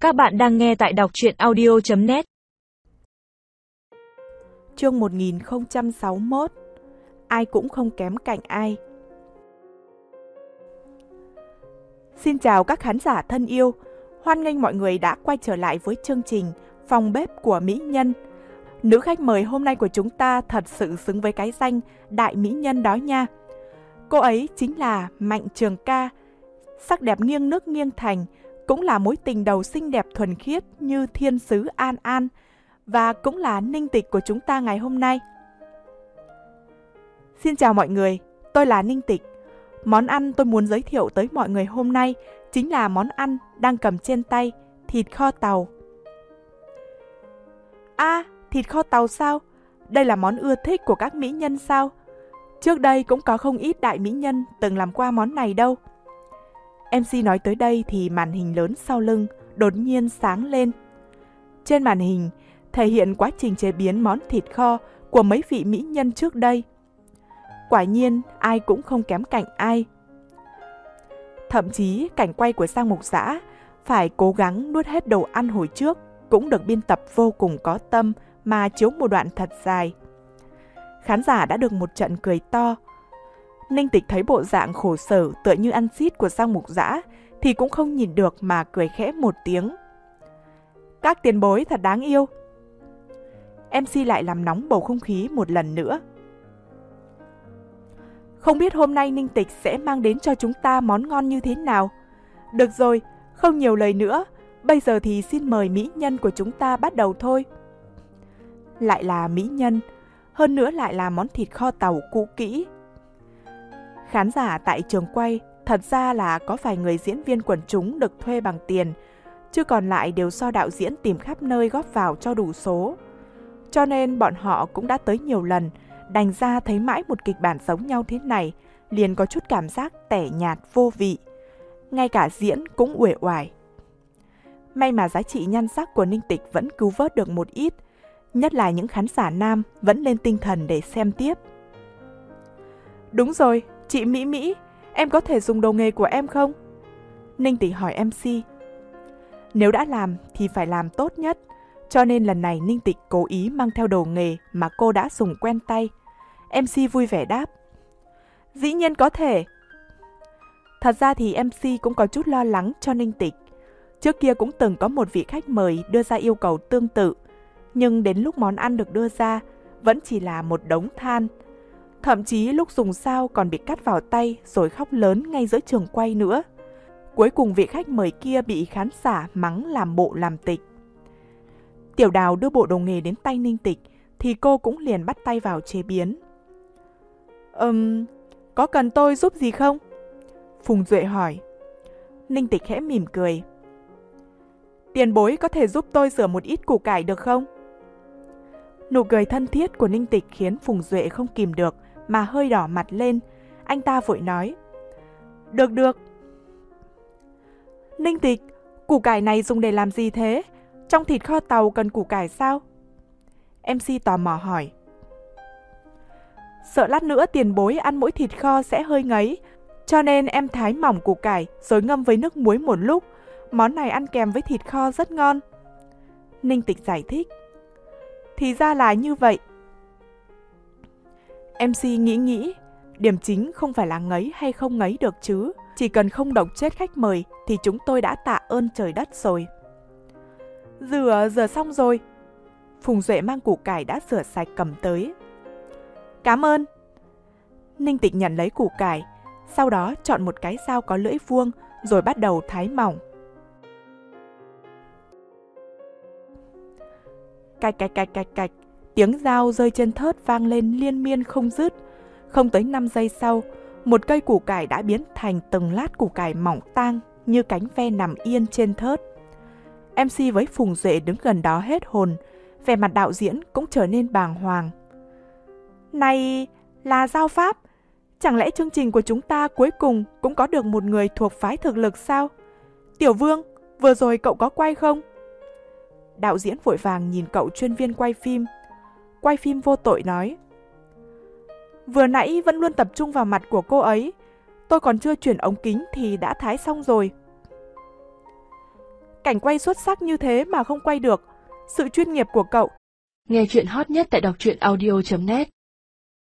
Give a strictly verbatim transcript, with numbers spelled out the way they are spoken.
Các bạn đang nghe tại đọc truyện audio chấm net. Chương một nghìn không trăm sáu mươi mốt. Ai cũng không kém cạnh ai. Xin chào các khán giả thân yêu. Hoan nghênh mọi người đã quay trở lại với chương trình Phòng bếp của mỹ nhân. Nữ khách mời hôm nay của chúng ta thật sự xứng với cái danh đại mỹ nhân đó nha. Cô ấy chính là Mạnh Trường Ca. Sắc đẹp nghiêng nước nghiêng thành, cũng là mối tình đầu xinh đẹp thuần khiết như thiên sứ An An, và cũng là Ninh Tịch của chúng ta ngày hôm nay. Xin chào mọi người, tôi là Ninh Tịch. Món ăn tôi muốn giới thiệu tới mọi người hôm nay chính là món ăn đang cầm trên tay, thịt kho tàu. À, thịt kho tàu sao? Đây là món ưa thích của các mỹ nhân sao? Trước đây cũng có không ít đại mỹ nhân từng làm qua món này đâu. em xê nói tới đây thì màn hình lớn sau lưng đột nhiên sáng lên. Trên màn hình thể hiện quá trình chế biến món thịt kho của mấy vị mỹ nhân trước đây. Quả nhiên ai cũng không kém cạnh ai. Thậm chí cảnh quay của Sang Mục Dã phải cố gắng nuốt hết đồ ăn hồi trước cũng được biên tập vô cùng có tâm mà chiếu một đoạn thật dài. Khán giả đã được một trận cười to. Ninh Tịch thấy bộ dạng khổ sở tựa như ăn xít của Sang Mục Dã thì cũng không nhìn được mà cười khẽ một tiếng. Các tiền bối thật đáng yêu. em xê lại làm nóng bầu không khí một lần nữa. Không biết hôm nay Ninh Tịch sẽ mang đến cho chúng ta món ngon như thế nào. Được rồi, không nhiều lời nữa. Bây giờ thì xin mời mỹ nhân của chúng ta bắt đầu thôi. Lại là mỹ nhân, hơn nữa lại là món thịt kho tàu cũ kỹ. Khán giả tại trường quay thật ra là có vài người diễn viên quần chúng được thuê bằng tiền, chứ còn lại đều do đạo diễn tìm khắp nơi góp vào cho đủ số. Cho nên bọn họ cũng đã tới nhiều lần, đành ra thấy mãi một kịch bản giống nhau thế này, liền có chút cảm giác tẻ nhạt vô vị. Ngay cả diễn cũng uể oải. May mà giá trị nhan sắc của Ninh Tịch vẫn cứu vớt được một ít, nhất là những khán giả nam vẫn lên tinh thần để xem tiếp. Đúng rồi, chị Mỹ Mỹ, em có thể dùng đồ nghề của em không? Ninh Tịch hỏi em xê. Nếu đã làm thì phải làm tốt nhất, cho nên lần này Ninh Tịch cố ý mang theo đồ nghề mà cô đã dùng quen tay. em xê vui vẻ đáp. Dĩ nhiên có thể. Thật ra thì em xê cũng có chút lo lắng cho Ninh Tịch. Trước kia cũng từng có một vị khách mời đưa ra yêu cầu tương tự, nhưng đến lúc món ăn được đưa ra, vẫn chỉ là một đống than. Thậm chí lúc dùng dao còn bị cắt vào tay rồi khóc lớn ngay giữa trường quay nữa. Cuối cùng vị khách mời kia bị khán giả mắng làm bộ làm tịch. Tiểu Đào đưa bộ đồ nghề đến tay Ninh Tịch thì cô cũng liền bắt tay vào chế biến. Ừm, um, có cần tôi giúp gì không? Phùng Duệ hỏi. Ninh Tịch khẽ mỉm cười. Tiền bối có thể giúp tôi rửa một ít củ cải được không? Nụ cười thân thiết của Ninh Tịch khiến Phùng Duệ không kìm được mà hơi đỏ mặt lên. Anh ta vội nói. Được được. Ninh Tịch, củ cải này dùng để làm gì thế? Trong thịt kho tàu cần củ cải sao? em xê tò mò hỏi. Sợ lát nữa tiền bối ăn mỗi thịt kho sẽ hơi ngấy, cho nên em thái mỏng củ cải rồi ngâm với nước muối một lúc. Món này ăn kèm với thịt kho rất ngon. Ninh Tịch giải thích. Thì ra là như vậy. em xê nghĩ nghĩ, điểm chính không phải là ngấy hay không ngấy được chứ. Chỉ cần không độc chết khách mời thì chúng tôi đã tạ ơn trời đất rồi. Rửa, rửa xong rồi. Phùng Duệ mang củ cải đã rửa sạch cầm tới. Cảm ơn. Ninh Tịch nhận lấy củ cải, sau đó chọn một cái dao có lưỡi vuông rồi bắt đầu thái mỏng. Cạch cạch cạch cạch cạch, tiếng dao rơi trên thớt vang lên liên miên không dứt. Không tới năm giây sau, một cây củ cải đã biến thành từng lát củ cải mỏng tang như cánh ve nằm yên trên thớt. em xê với Phùng Duệ đứng gần đó hết hồn, vẻ mặt đạo diễn cũng trở nên bàng hoàng. Này là Giao Pháp, chẳng lẽ chương trình của chúng ta cuối cùng cũng có được một người thuộc phái thực lực sao? Tiểu Vương, vừa rồi cậu có quay không? Đạo diễn vội vàng nhìn cậu chuyên viên quay phim. Quay phim vô tội nói. Vừa nãy vẫn luôn tập trung vào mặt của cô ấy. Tôi còn chưa chuyển ống kính thì đã thái xong rồi. cảnh quay xuất sắc như thế mà không quay được. Sự chuyên nghiệp của cậu. Nghe chuyện hot nhất tại đọc truyện audio chấm net.